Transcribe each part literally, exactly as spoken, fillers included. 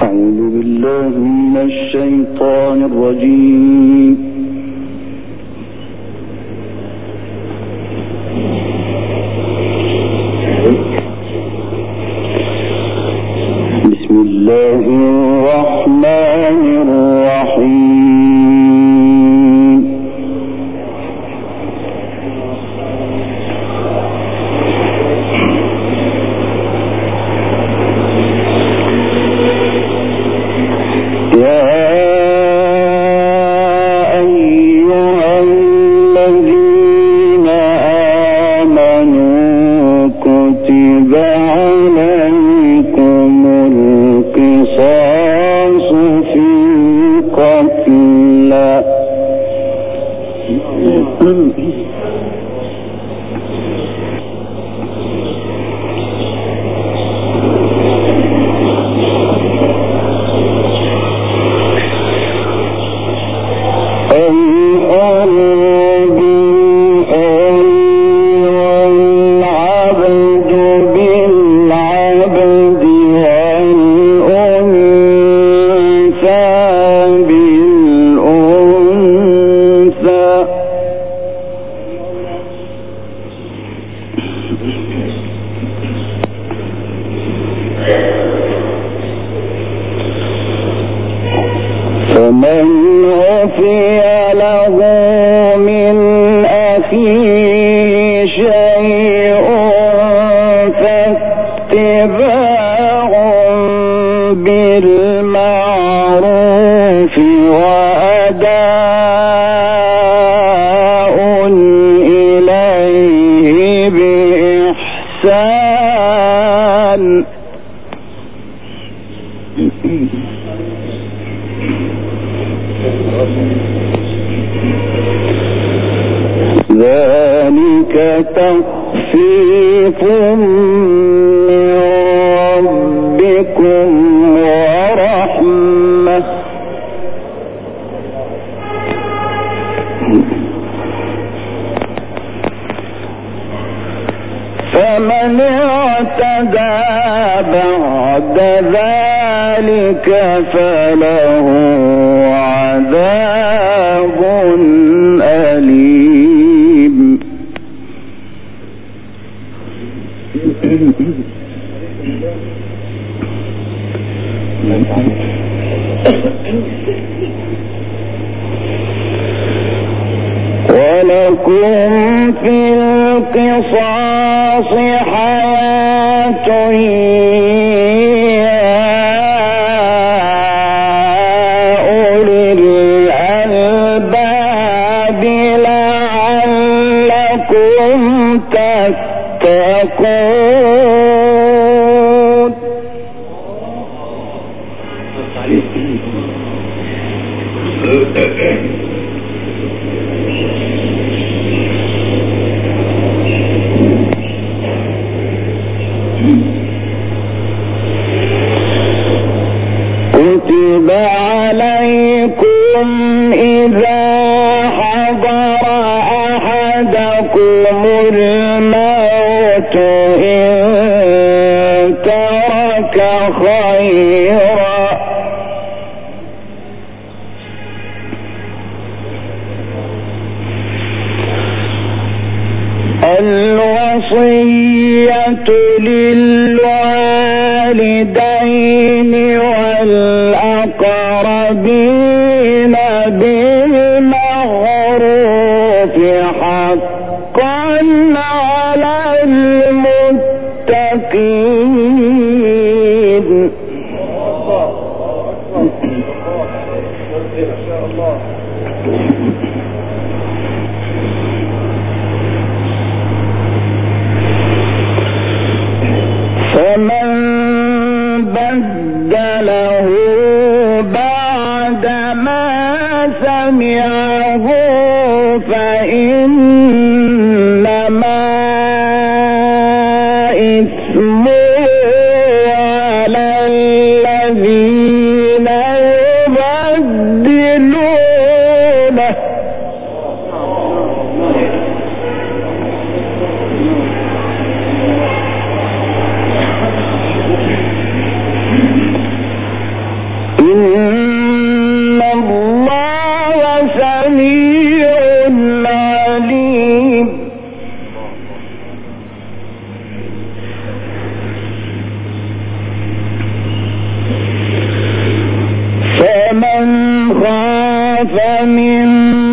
أعوذ بالله من الشيطان الرجيم. بسم الله الرحمن الرحيم. يا أيها الذين آمنوا كتب عليكم القصاص في القتلى فمن عفي له من أخيه شيء فاتباع بالمعروف وأداء إليه بإحسان ذلك تخفيف من ربكم ورحمة فمن اعتدى بعد ذلك فله عذاب أليم. ولكم في القصاص حياة يا أولي الألباب لعلكم تتقون. كتب عليكم إذا حضر أحدكم الموت إن ترك خيرا الوصية للوالدين والأقربين بالمعروف حقا على المتقين. فمن بدله بعد ما سمعه فإنما إثمه على الذين يبدلونه. إن الله سميع عليم. فمن خاف من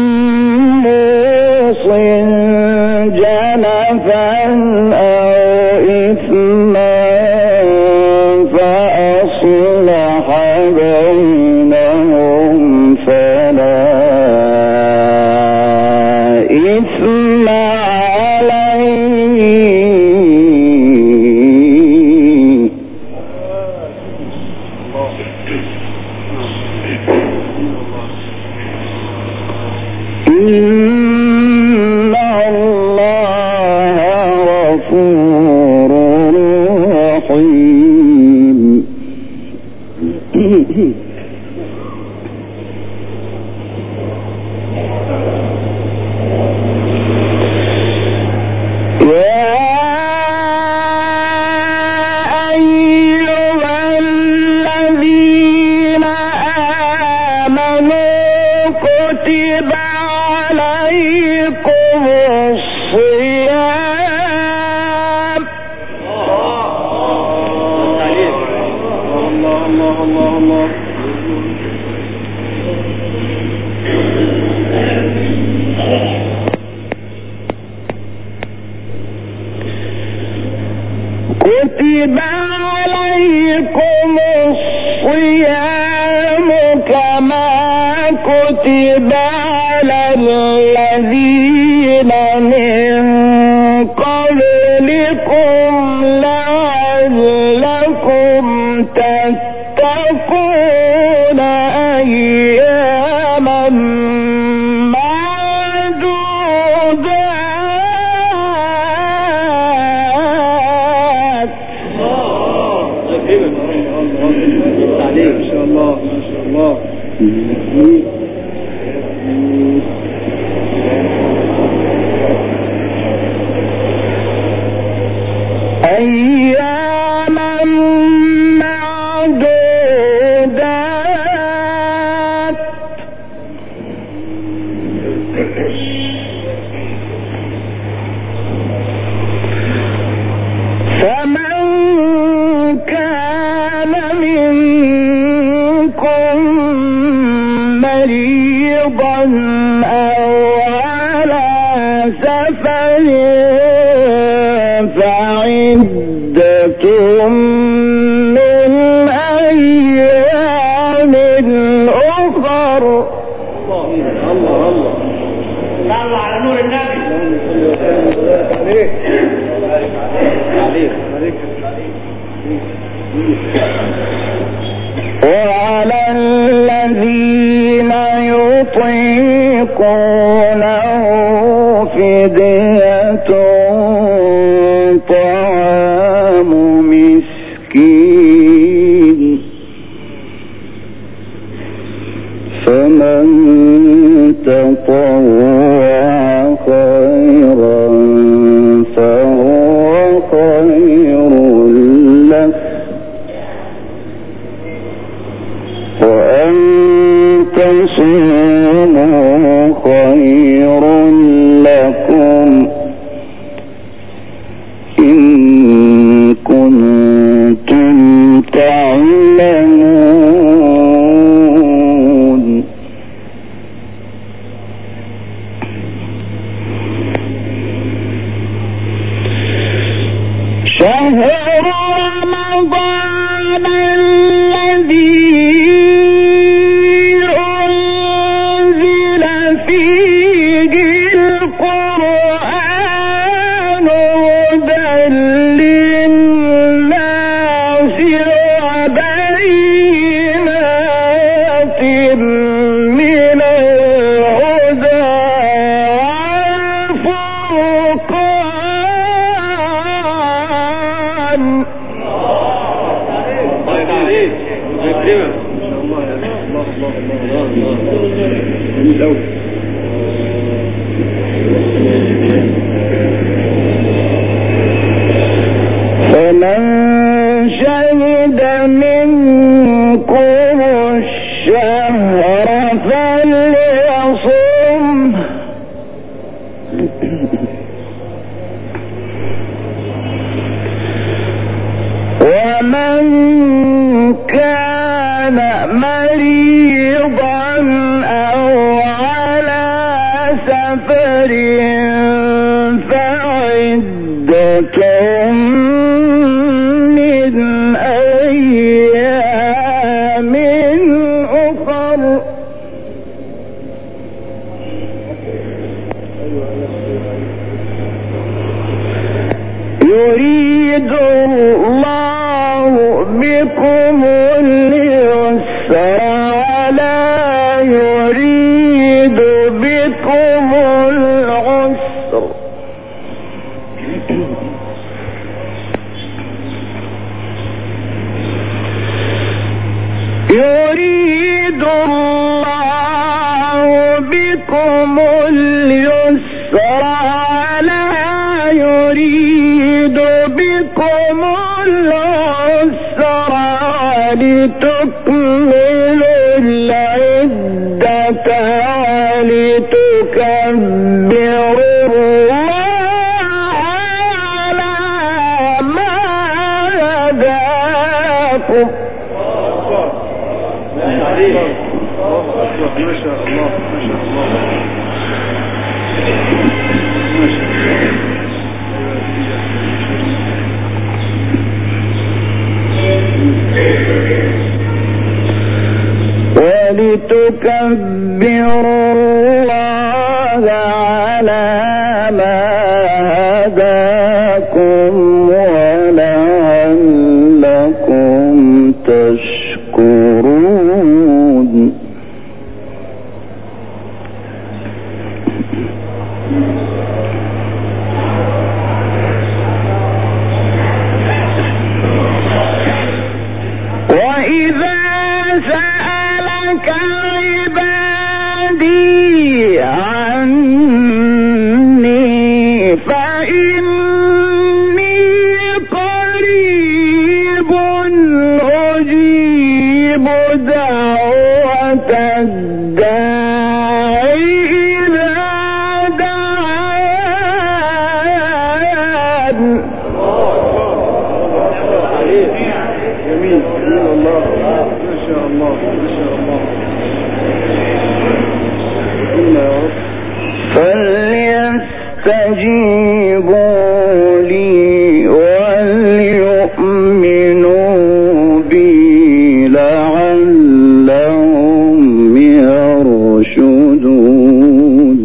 موص جنفا أو إثما فأصلح بينهم فلا إثم عليه. إن الله غفور رحيم. كتب عليكم الصيام كما كتب على الذين من قبلكم لعلكم تتقون أياما أياما معدودات. فمن كان منكم مريضا أو على سفر فعدة من أيام أخر. الله الله الله الله على نور النبي. وعلى الذين يطيقونه فدية طعام مسكين. فمن تطوع خيرا فهو خير له وأن تصوموا خير لكم إن كنتم تعلمون. شهر رمضان الذي فمن شهد منكم يريد الله بكم اليسر ولا يريد بكم العسر ولتكملوا العدة ولتكبروا الله على ما هداكم. ما شاء الله ما شاء الله. ولتكبروا الله على ما هداكم ولعلكم تشكرون. وإذا سألك عبادي عني فإني قريب أجيب دعوة الداعي إذا دعان. جميل الله ما شاء الله ما شاء الله. فليستجيبوا لي وليؤمنوا بي لعلهم يرشدون.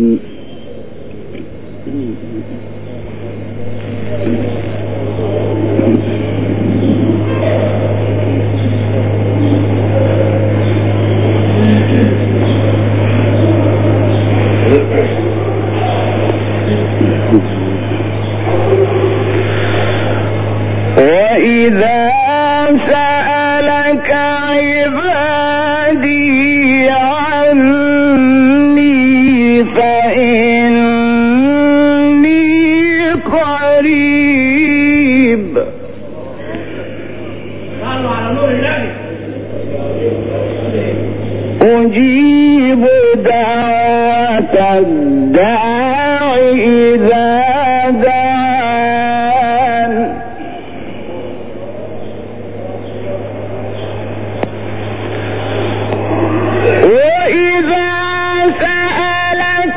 وإذا سألك عبادي عني فإني قريب أجيب دعوة الداعي إذا دعان. وإذا سألك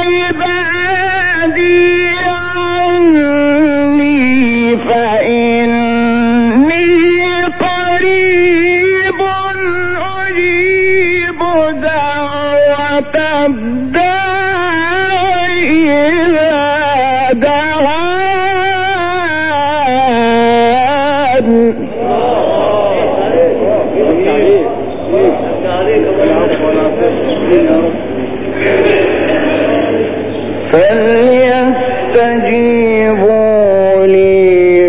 عبادي عني فإني قريب أجيب دعوة الداعي إذا دعان. فليستجيبوا لي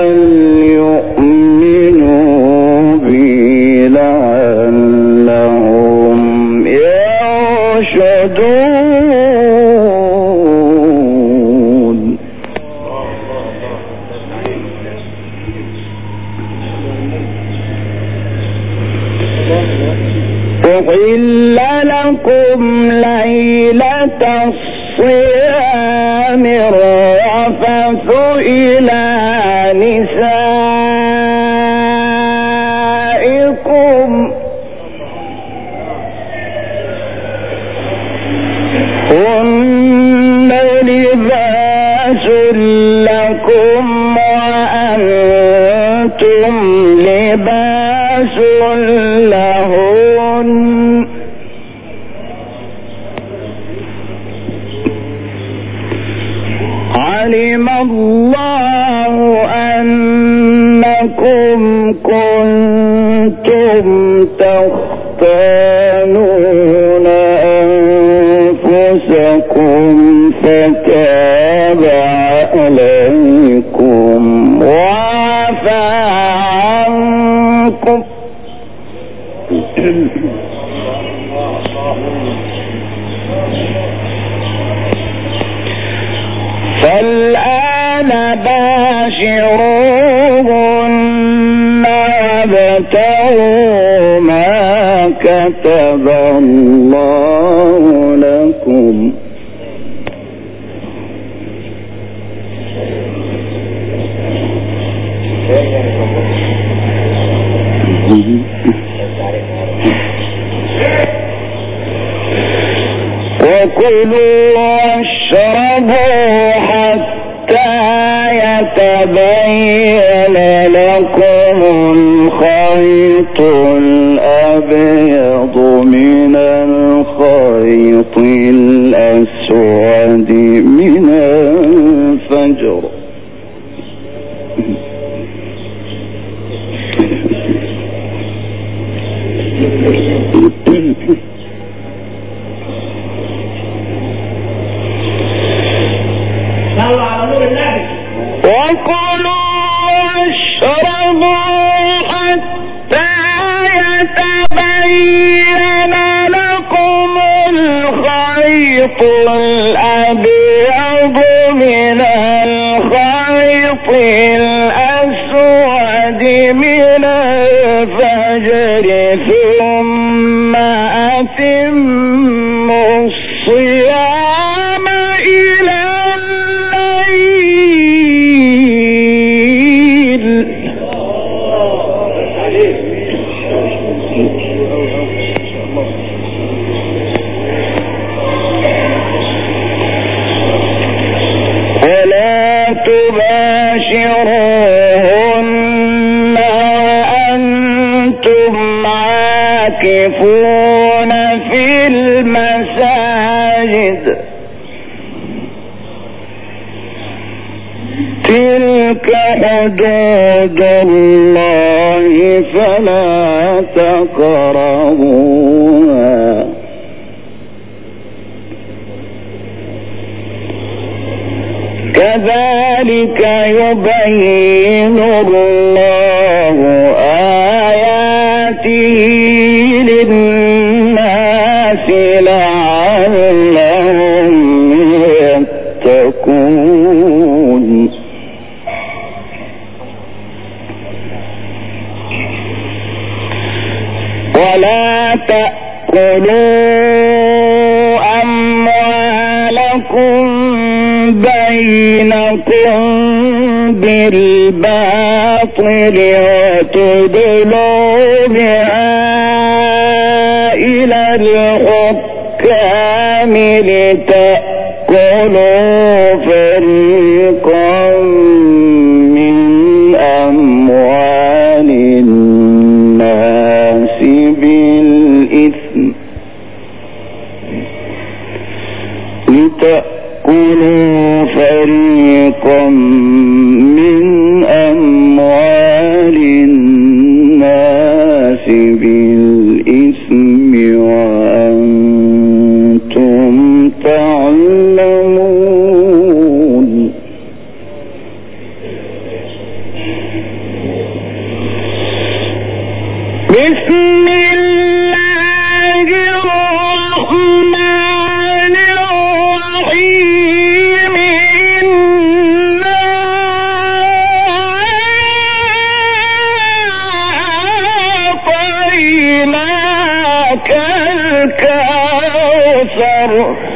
وليؤمنوا بي لعلهم يرشدون. أحل لكم ليلة الصيام الرفث إلى نسائكم هن لباس لكم وأنتم لباس لهن. علم الله أنكم كنتم تختانون أنفسكم فتاب عليكم وعفى عنكم فالآن باشروهن وابتغوا ما كتب الله لكم وكلوا واشربوا حتى يتبين لكم الخيط الأبيض من الخيط الأسود من الفجر وكلوا واشربوا حتى يتبين لكم الخيط الأبيض من الخيط الأسود من الفجر ثم أتموا الصيام إلى تباشروهن وأنتم عاكفون في المساجد تلك حدود الله فلا تقربوها كذلك يبين الله آياته للناس لعلهم يتقون ولا تأكلوا أموالكم بينكم بالباطل وتدلوا بها إلى الحكام لتأكلوا فريقا من أموال الناس بالإثم لتأكلوا فريقا من أموال الناس بالإثم وأنتم تعلمون بسم الله الرحمن الرحيم إنا أعطيناك الكوثر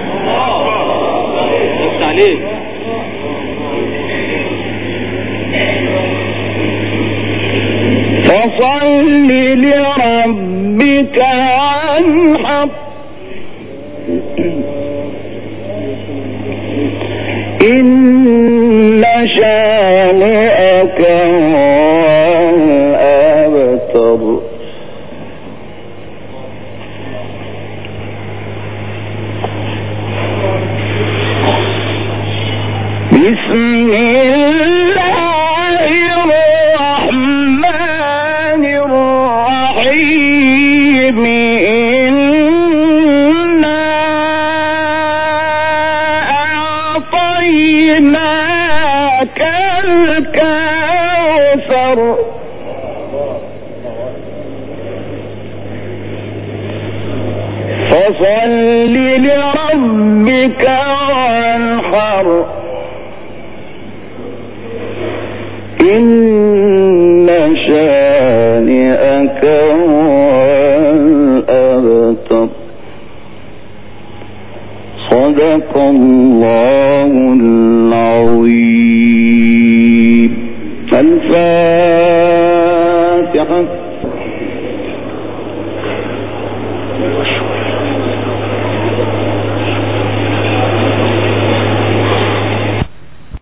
فصل لربك وانحر إن شانئك هو الأبتر بسم الله الرحمن الرحيم إنا فصل لربك وانحر إن شانئك هو الأبتر. صدق الله العظيم. الفاتحة.